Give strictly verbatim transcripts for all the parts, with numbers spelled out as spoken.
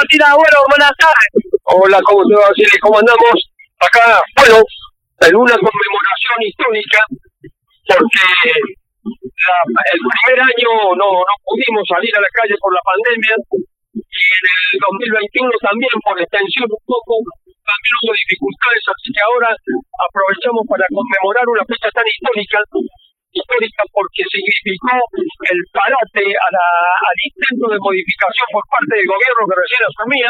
Martín Agüero, buenas tardes. Hola, ¿cómo te va, Silvia? ¿Cómo andamos? Acá, bueno, en una conmemoración histórica, porque la, el primer año no, no pudimos salir a la calle por la pandemia, y en el dos mil veintiuno también, por extensión un poco, también hubo dificultades, así que ahora aprovechamos para conmemorar una fecha tan histórica, histórica porque significó el parate a la, al intento de modificación por parte del gobierno que recién asumía,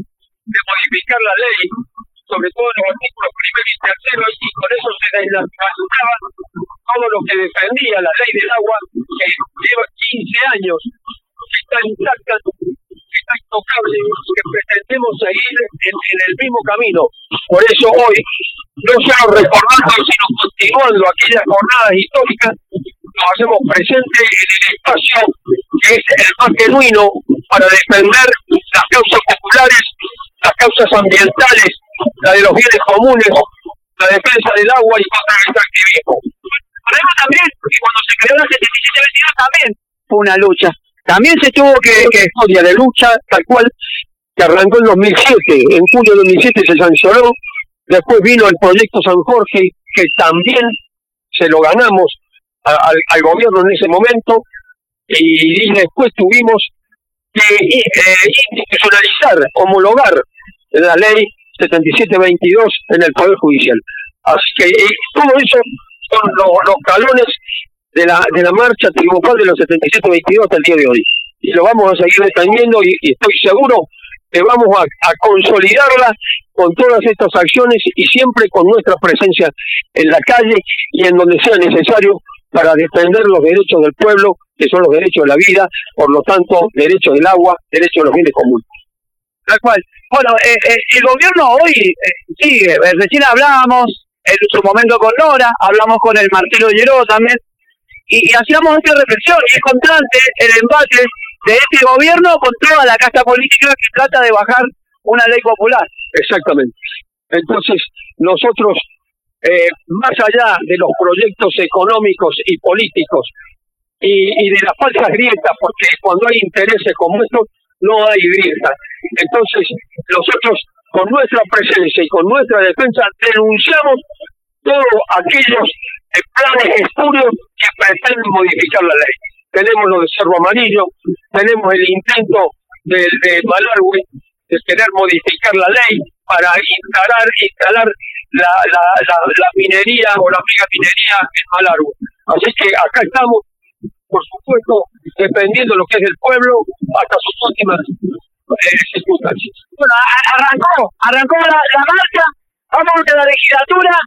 de modificar la ley, sobre todo en los artículos primero y tercero, y con eso se desnaturalizaba todo lo que defendía la ley del agua, que lleva quince años, que está intacta, que está intocable, que pretendemos seguir en, en el mismo camino. Por eso hoy, no solo recordando, sino continuando aquellas jornadas históricas, nos hacemos presentes en el espacio que es el más genuino para defender las causas populares, las causas ambientales, la de los bienes comunes, la defensa del agua y contra el extractivismo. Sabemos también que cuando se creó la setenta y siete veintidós también fue una lucha. También se tuvo que... que historia de lucha, tal cual, que arrancó en dos mil siete. En julio de dos mil siete se sancionó. Después vino el proyecto San Jorge, que también se lo ganamos a, al, al gobierno en ese momento. Y, y después tuvimos que eh, institucionalizar, homologar la ley setenta y siete veintidós en el Poder Judicial. Así que eh, todo eso son lo, los talones de la de la marcha triunfal de los setenta y siete veintidós hasta el día de hoy. Y lo vamos a seguir defendiendo y, y estoy seguro que vamos a, a consolidarla con todas estas acciones y siempre con nuestra presencia en la calle y en donde sea necesario para defender los derechos del pueblo, que son los derechos de la vida, por lo tanto, derechos del agua, derechos de los bienes comunes. Tal cual. Bueno, eh, eh, el gobierno hoy, eh, sí, eh, recién hablábamos, en su momento con Nora, hablamos con el Marcelo Lleró también, y, y hacíamos esta reflexión, y es constante el embate de este gobierno con toda la casta política que trata de bajar una ley popular. Exactamente. Entonces, nosotros, eh, más allá de los proyectos económicos y políticos y, y de las falsas grietas, porque cuando hay intereses como estos, no hay grieta. Entonces, nosotros, con nuestra presencia y con nuestra defensa, denunciamos todos aquellos eh, planes espurios que pretenden modificar la ley. Tenemos lo de Cerro Amarillo, tenemos el intento de, de Malargüe de querer modificar la ley para instalar, instalar la, la, la, la minería o la megaminería en Malargüe. Así que acá estamos, por supuesto, dependiendo de lo que es del pueblo hasta sus últimas eh, circunstancias. Bueno, arrancó, arrancó la, la marcha, vamos a la legislatura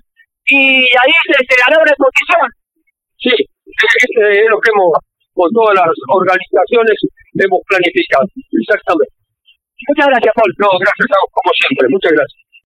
y ahí se, se ganó una exposición. Sí, este es lo que hemos, con todas las organizaciones, hemos planificado. Exactamente. Muchas gracias, Paul. No, gracias a vos, como siempre. Muchas gracias.